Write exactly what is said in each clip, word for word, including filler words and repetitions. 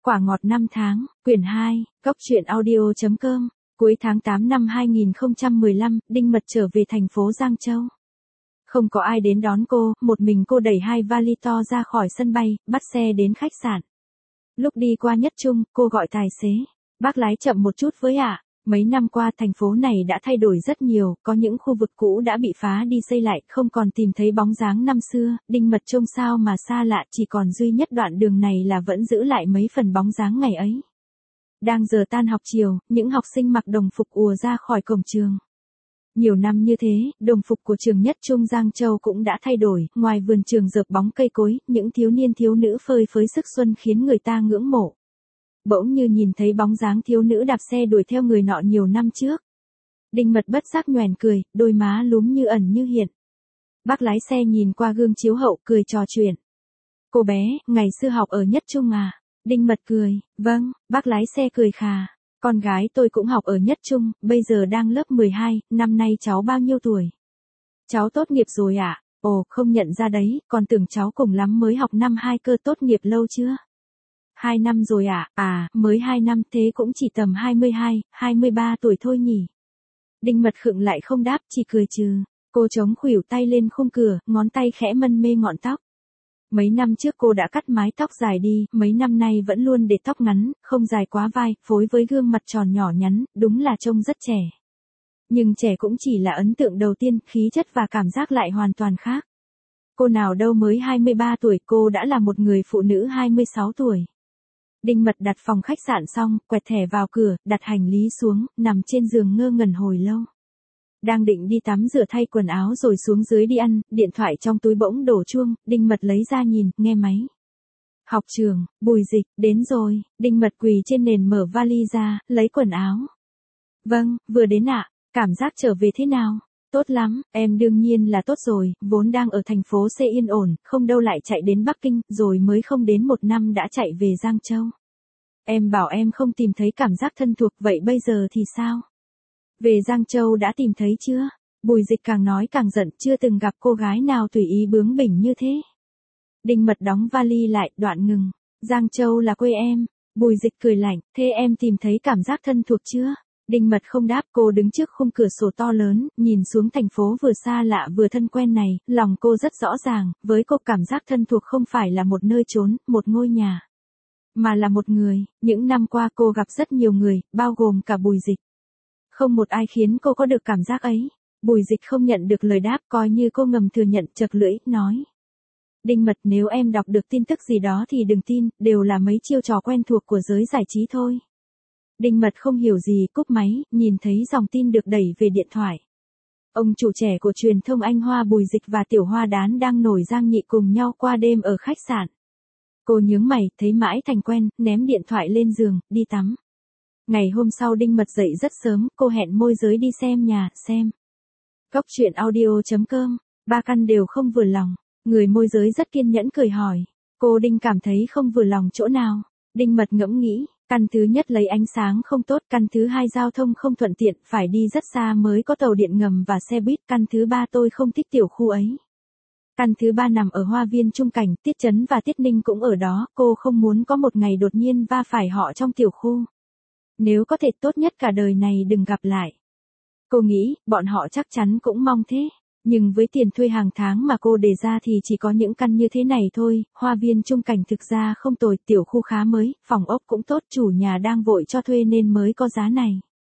Quả ngọt năm tháng, quyển hai, Cốc truyện audio chấm com. Cuối tháng tám năm hai nghìn không trăm mười lăm, Đinh Mật trở về thành phố Giang Châu. Không có ai đến đón cô, một mình cô đẩy hai vali to ra khỏi sân bay, bắt xe đến khách sạn. Lúc đi qua Nhất Trung, cô gọi tài xế. Bác lái chậm một chút với ạ. Mấy năm qua thành phố này đã thay đổi rất nhiều, có những khu vực cũ đã bị phá đi xây lại, không còn tìm thấy bóng dáng năm xưa. Đinh Mật trông sao mà xa lạ, chỉ còn duy nhất đoạn đường này là vẫn giữ lại mấy phần bóng dáng ngày ấy. Đang giờ tan học chiều, những học sinh mặc đồng phục ùa ra khỏi cổng trường. Nhiều năm như thế, đồng phục của trường Nhất Trung Giang Châu cũng đã thay đổi, ngoài vườn trường rợp bóng cây cối, những thiếu niên thiếu nữ phơi phới sức xuân khiến người ta ngưỡng mộ. Bỗng như nhìn thấy bóng dáng thiếu nữ đạp xe đuổi theo người nọ nhiều năm trước. Đinh Mật bất giác nhoẻn cười, đôi má lúm như ẩn như hiện. Bác lái xe nhìn qua gương chiếu hậu cười trò chuyện. Cô bé, ngày xưa học ở Nhất Trung à? Đinh Mật cười, vâng, bác lái xe cười khà. Con gái tôi cũng học ở Nhất Trung, bây giờ đang lớp mười hai, năm nay cháu bao nhiêu tuổi? Cháu tốt nghiệp rồi ạ. À? Ồ, không nhận ra đấy, còn tưởng cháu cùng lắm mới học năm hai cơ. Tốt nghiệp lâu chưa? Hai năm rồi ạ. À? à, mới hai năm, thế cũng chỉ tầm hai mươi hai, hai mươi ba tuổi thôi nhỉ. Đinh Mật khựng lại không đáp, chỉ cười trừ. Cô chống khuỷu tay lên khung cửa, ngón tay khẽ mân mê ngọn tóc. Mấy năm trước cô đã cắt mái tóc dài đi, mấy năm nay vẫn luôn để tóc ngắn, không dài quá vai, phối với gương mặt tròn nhỏ nhắn, đúng là trông rất trẻ. Nhưng trẻ cũng chỉ là ấn tượng đầu tiên, khí chất và cảm giác lại hoàn toàn khác. Cô nào đâu mới hai mươi ba tuổi, cô đã là một người phụ nữ hai mươi sáu tuổi. Đinh Mật đặt phòng khách sạn xong, quẹt thẻ vào cửa, đặt hành lý xuống, nằm trên giường ngơ ngẩn hồi lâu. Đang định đi tắm rửa thay quần áo rồi xuống dưới đi ăn, điện thoại trong túi bỗng đổ chuông, Đinh Mật lấy ra nhìn, nghe máy. Học trường, Bùi Dịch, đến rồi. Đinh Mật quỳ trên nền mở vali ra, lấy quần áo. Vâng, vừa đến ạ. Cảm giác trở về thế nào? Tốt lắm, em đương nhiên là tốt rồi, vốn đang ở thành phố C yên ổn, không đâu lại chạy đến Bắc Kinh, rồi mới không đến một năm đã chạy về Giang Châu. Em bảo em không tìm thấy cảm giác thân thuộc, vậy bây giờ thì sao? Về Giang Châu đã tìm thấy chưa? Bùi Dịch càng nói càng giận, chưa từng gặp cô gái nào tùy ý bướng bỉnh như thế. Đinh Mật đóng vali lại, đoạn ngừng. Giang Châu là quê em. Bùi Dịch cười lạnh, thế em tìm thấy cảm giác thân thuộc chưa? Đinh Mật không đáp, cô đứng trước khung cửa sổ to lớn, nhìn xuống thành phố vừa xa lạ vừa thân quen này, lòng cô rất rõ ràng, với cô cảm giác thân thuộc không phải là một nơi trốn, một ngôi nhà, mà là một người. Những năm qua cô gặp rất nhiều người, bao gồm cả Bùi Dịch. Không một ai khiến cô có được cảm giác ấy. Bùi Dịch không nhận được lời đáp, coi như cô ngầm thừa nhận, chật lưỡi, nói. Đinh Mật, nếu em đọc được tin tức gì đó thì đừng tin, đều là mấy chiêu trò quen thuộc của giới giải trí thôi. Đinh Mật không hiểu gì, cúp máy, nhìn thấy dòng tin được đẩy về điện thoại. Ông chủ trẻ của truyền thông Anh Hoa Bùi Dịch và Tiểu Hoa Đán đang nổi giang nhị cùng nhau qua đêm ở khách sạn. Cô nhướng mày, thấy mãi thành quen, ném điện thoại lên giường, đi tắm. Ngày hôm sau Đinh Mật dậy rất sớm, cô hẹn môi giới đi xem nhà, xem. Cốc truyện audio chấm com, ba căn đều không vừa lòng. Người môi giới rất kiên nhẫn cười hỏi. Cô Đinh cảm thấy không vừa lòng chỗ nào? Đinh Mật ngẫm nghĩ, căn thứ nhất lấy ánh sáng không tốt, căn thứ hai giao thông không thuận tiện, phải đi rất xa mới có tàu điện ngầm và xe buýt, căn thứ ba tôi không thích tiểu khu ấy. Căn thứ ba nằm ở Hoa Viên Trung Cảnh, Tiết Chấn và Tiết Ninh cũng ở đó, cô không muốn có một ngày đột nhiên va phải họ trong tiểu khu. Nếu có thể tốt nhất cả đời này đừng gặp lại. Cô nghĩ, bọn họ chắc chắn cũng mong thế. Nhưng với tiền thuê hàng tháng mà cô đề ra thì chỉ có những căn như thế này thôi. Hoa Viên Trung Cảnh thực ra không tồi, tiểu khu khá mới, phòng ốc cũng tốt, chủ nhà đang vội cho thuê nên mới có giá này.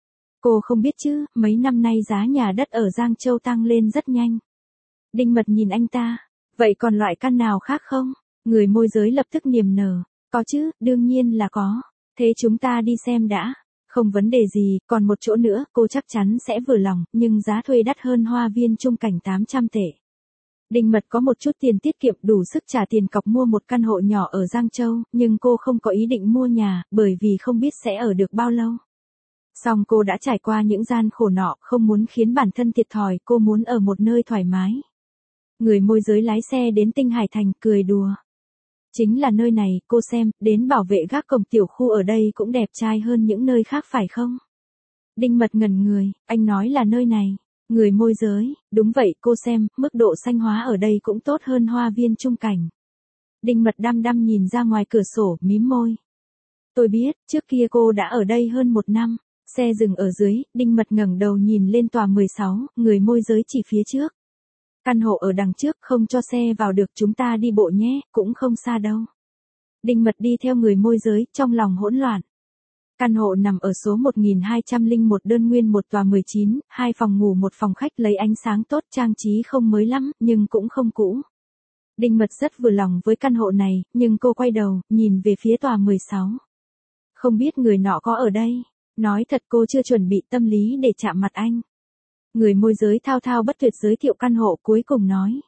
Cô không biết chứ, mấy năm nay giá nhà đất ở Giang Châu tăng lên rất nhanh. Đinh Mật nhìn anh ta. Vậy còn loại căn nào khác không? Người môi giới lập tức niềm nở. Có chứ, đương nhiên là có. Thế chúng ta đi xem đã. Không vấn đề gì, còn một chỗ nữa, cô chắc chắn sẽ vừa lòng, nhưng giá thuê đắt hơn Hoa Viên Trung Cảnh tám trăm tệ. Đinh Mật có một chút tiền tiết kiệm đủ sức trả tiền cọc mua một căn hộ nhỏ ở Giang Châu, nhưng cô không có ý định mua nhà, bởi vì không biết sẽ ở được bao lâu. Song cô đã trải qua những gian khổ nọ, không muốn khiến bản thân thiệt thòi, cô muốn ở một nơi thoải mái. Người môi giới lái xe đến Tinh Hải Thành, cười đùa. Chính là nơi này, cô xem, đến bảo vệ gác cổng tiểu khu ở đây cũng đẹp trai hơn những nơi khác phải không? Đinh Mật ngẩn người, anh nói là nơi này. Người môi giới, đúng vậy, cô xem, mức độ xanh hóa ở đây cũng tốt hơn Hoa Viên Trung Cảnh. Đinh Mật đăm đăm nhìn ra ngoài cửa sổ, mím môi. Tôi biết, trước kia cô đã ở đây hơn một năm. Xe dừng ở dưới, Đinh Mật ngẩng đầu nhìn lên tòa mười sáu, người môi giới chỉ phía trước. Căn hộ ở đằng trước, không cho xe vào được, chúng ta đi bộ nhé, cũng không xa đâu. Đinh Mật đi theo người môi giới, trong lòng hỗn loạn. Căn hộ nằm ở số một nghìn hai trăm lẻ một đơn nguyên một tòa mười chín, hai phòng ngủ một phòng khách, lấy ánh sáng tốt, trang trí không mới lắm, nhưng cũng không cũ. Đinh Mật rất vừa lòng với căn hộ này, nhưng cô quay đầu, nhìn về phía tòa mười sáu. Không biết người nọ có ở đây. Nói thật cô chưa chuẩn bị tâm lý để chạm mặt anh. Người môi giới thao thao bất tuyệt giới thiệu căn hộ, cuối cùng nói.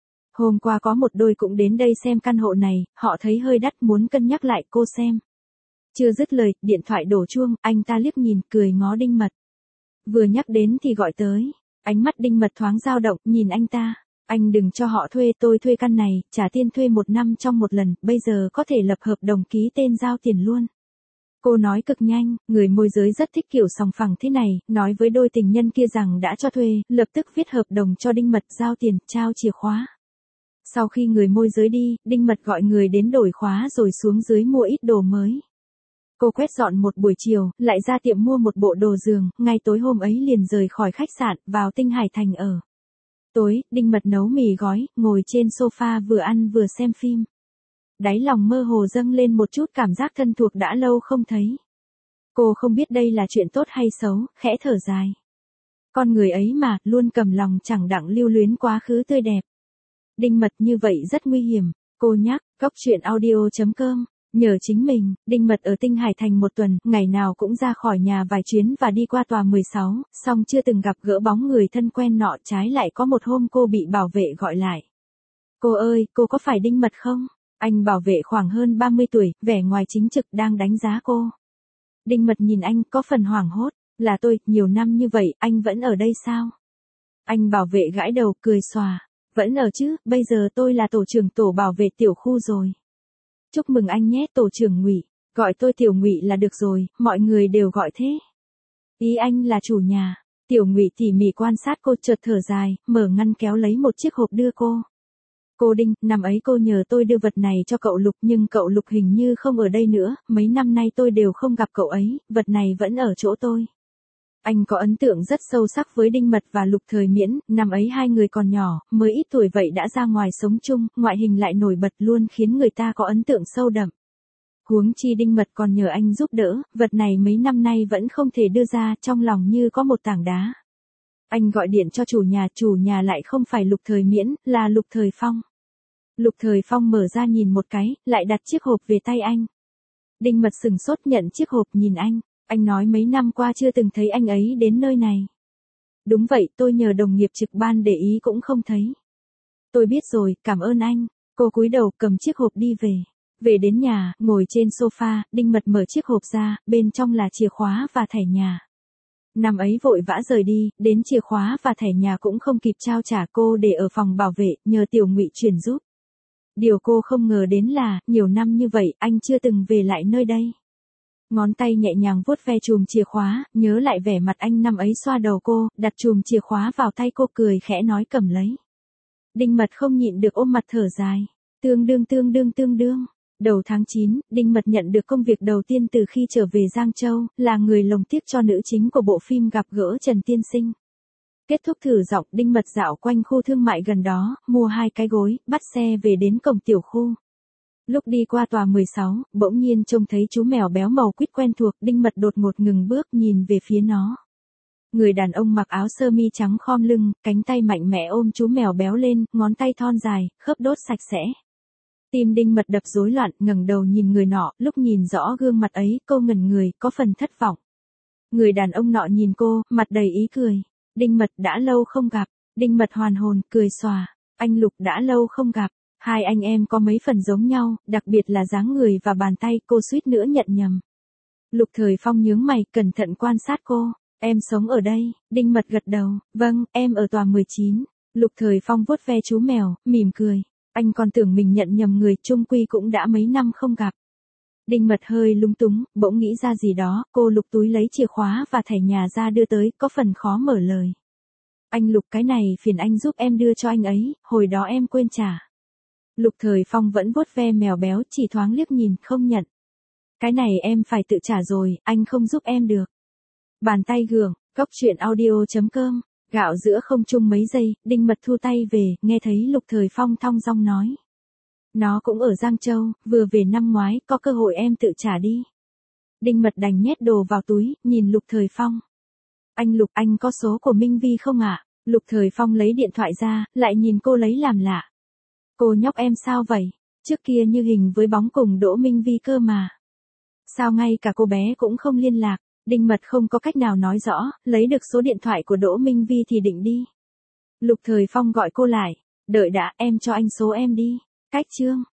Hôm qua có một đôi cũng đến đây xem căn hộ này, họ thấy hơi đắt, muốn cân nhắc lại, cô xem. Chưa dứt lời, điện thoại đổ chuông, anh ta liếc nhìn, cười ngó Đinh Mật. Vừa nhắc đến thì gọi tới. Ánh mắt Đinh Mật thoáng dao động, nhìn anh ta. Anh đừng cho họ thuê, tôi thuê căn này, trả tiền thuê một năm trong một lần, bây giờ có thể lập hợp đồng ký tên giao tiền luôn. Cô nói cực nhanh, người môi giới rất thích kiểu sòng phẳng thế này, nói với đôi tình nhân kia rằng đã cho thuê, lập tức viết hợp đồng cho Đinh Mật, giao tiền, trao chìa khóa. Sau khi người môi giới đi, Đinh Mật gọi người đến đổi khóa rồi xuống dưới mua ít đồ mới. Cô quét dọn một buổi chiều, lại ra tiệm mua một bộ đồ giường, ngay tối hôm ấy liền rời khỏi khách sạn, vào Tinh Hải Thành ở. Tối, Đinh Mật nấu mì gói, ngồi trên sofa vừa ăn vừa xem phim. Đáy lòng mơ hồ dâng lên một chút cảm giác thân thuộc đã lâu không thấy. Cô không biết đây là chuyện tốt hay xấu, khẽ thở dài. Con người ấy mà, luôn cầm lòng chẳng đặng lưu luyến quá khứ tươi đẹp. Đinh Mật như vậy rất nguy hiểm, cô nhắc, cốc truyện audio chấm com. Nhờ chính mình, Đinh Mật ở Tinh Hải Thành một tuần, ngày nào cũng ra khỏi nhà vài chuyến và đi qua tòa mười sáu, song chưa từng gặp gỡ bóng người thân quen nọ, trái lại có một hôm cô bị bảo vệ gọi lại. Cô ơi, cô có phải Đinh Mật không? Anh bảo vệ khoảng hơn ba mươi tuổi, vẻ ngoài chính trực đang đánh giá cô. Đinh Mật nhìn anh có phần hoảng hốt, là tôi, nhiều năm như vậy, anh vẫn ở đây sao? Anh bảo vệ gãi đầu, cười xòa, vẫn ở chứ, bây giờ tôi là tổ trưởng tổ bảo vệ tiểu khu rồi. Chúc mừng anh nhé, tổ trưởng Ngụy, gọi tôi Tiểu Ngụy là được rồi, mọi người đều gọi thế. Ý anh là chủ nhà. Tiểu Ngụy tỉ mỉ quan sát cô, chợt thở dài, mở ngăn kéo lấy một chiếc hộp đưa cô. Cô Đinh, năm ấy cô nhờ tôi đưa vật này cho cậu Lục, nhưng cậu Lục hình như không ở đây nữa, mấy năm nay tôi đều không gặp cậu ấy, vật này vẫn ở chỗ tôi. Anh có ấn tượng rất sâu sắc với Đinh Mật và Lục Thời Miễn, năm ấy hai người còn nhỏ, mới ít tuổi vậy đã ra ngoài sống chung, ngoại hình lại nổi bật, luôn khiến người ta có ấn tượng sâu đậm. Huống chi Đinh Mật còn nhờ anh giúp đỡ, vật này mấy năm nay vẫn không thể đưa ra, trong lòng như có một tảng đá. Anh gọi điện cho chủ nhà, chủ nhà lại không phải Lục Thời Miễn, là Lục Thời Phong. Lục Thời Phong mở ra nhìn một cái, lại đặt chiếc hộp về tay anh. Đinh Mật sừng sốt nhận chiếc hộp nhìn anh. Anh nói mấy năm qua chưa từng thấy anh ấy đến nơi này. Đúng vậy, tôi nhờ đồng nghiệp trực ban để ý cũng không thấy. Tôi biết rồi, cảm ơn anh. Cô cúi đầu cầm chiếc hộp đi về. Về đến nhà, ngồi trên sofa, Đinh Mật mở chiếc hộp ra, bên trong là chìa khóa và thẻ nhà. Năm ấy vội vã rời đi, đến chìa khóa và thẻ nhà cũng không kịp trao trả, cô để ở phòng bảo vệ, nhờ Tiểu Ngụy chuyển giúp. Điều cô không ngờ đến là, nhiều năm như vậy, anh chưa từng về lại nơi đây. Ngón tay nhẹ nhàng vuốt ve chùm chìa khóa, nhớ lại vẻ mặt anh năm ấy xoa đầu cô, đặt chùm chìa khóa vào tay cô, cười khẽ nói cầm lấy. Đinh Mật không nhịn được ôm mặt thở dài. Tương đương tương đương tương đương. Đầu tháng chín, Đinh Mật nhận được công việc đầu tiên từ khi trở về Giang Châu, là người lồng tiếc cho nữ chính của bộ phim Gặp gỡ Trần Tiên Sinh. Kết thúc thử giọng, Đinh Mật dạo quanh khu thương mại gần đó, mua hai cái gối, bắt xe về đến cổng tiểu khu. Lúc đi qua tòa mười sáu, bỗng nhiên trông thấy chú mèo béo màu quýt quen thuộc, Đinh Mật đột ngột ngừng bước nhìn về phía nó. Người đàn ông mặc áo sơ mi trắng khom lưng, cánh tay mạnh mẽ ôm chú mèo béo lên, ngón tay thon dài, khớp đốt sạch sẽ. Tim Đinh Mật đập rối loạn, ngẩng đầu nhìn người nọ, lúc nhìn rõ gương mặt ấy, cô ngẩn người, có phần thất vọng. Người đàn ông nọ nhìn cô, mặt đầy ý cười. Đinh Mật đã lâu không gặp. Đinh Mật hoàn hồn, cười xòa. Anh Lục đã lâu không gặp. Hai anh em có mấy phần giống nhau, đặc biệt là dáng người và bàn tay, cô suýt nữa nhận nhầm. Lục Thời Phong nhướng mày, cẩn thận quan sát cô. Em sống ở đây. Đinh Mật gật đầu. Vâng, em ở tòa mười chín. Lục Thời Phong vuốt ve chú mèo, mỉm cười. Anh còn tưởng mình nhận nhầm người, chung quy cũng đã mấy năm không gặp. Đinh Mật hơi lung túng, bỗng nghĩ ra gì đó, cô lục túi lấy chìa khóa và thẻ nhà ra đưa tới, có phần khó mở lời. Anh Lục, cái này phiền anh giúp em đưa cho anh ấy, hồi đó em quên trả. Lục Thời Phong vẫn vuốt ve mèo béo, chỉ thoáng liếc nhìn, không nhận. Cái này em phải tự trả rồi, anh không giúp em được. Bàn tay gượng, cốc truyện audio.com, gạo giữa không trung mấy giây, Đinh Mật thu tay về, nghe thấy Lục Thời Phong thong dong nói. Nó cũng ở Giang Châu, vừa về năm ngoái, có cơ hội em tự trả đi. Đinh Mật đành nhét đồ vào túi, nhìn Lục Thời Phong. Anh Lục, anh có số của Minh Vi không ạ? Lục Thời Phong lấy điện thoại ra, lại nhìn cô lấy làm lạ. Cô nhóc em sao vậy? Trước kia như hình với bóng cùng Đỗ Minh Vi cơ mà. Sao ngay cả cô bé cũng không liên lạc? Đinh Mật không có cách nào nói rõ, lấy được số điện thoại của Đỗ Minh Vi thì định đi. Lục Thời Phong gọi cô lại. Đợi đã, em cho anh số em đi. Cách chương.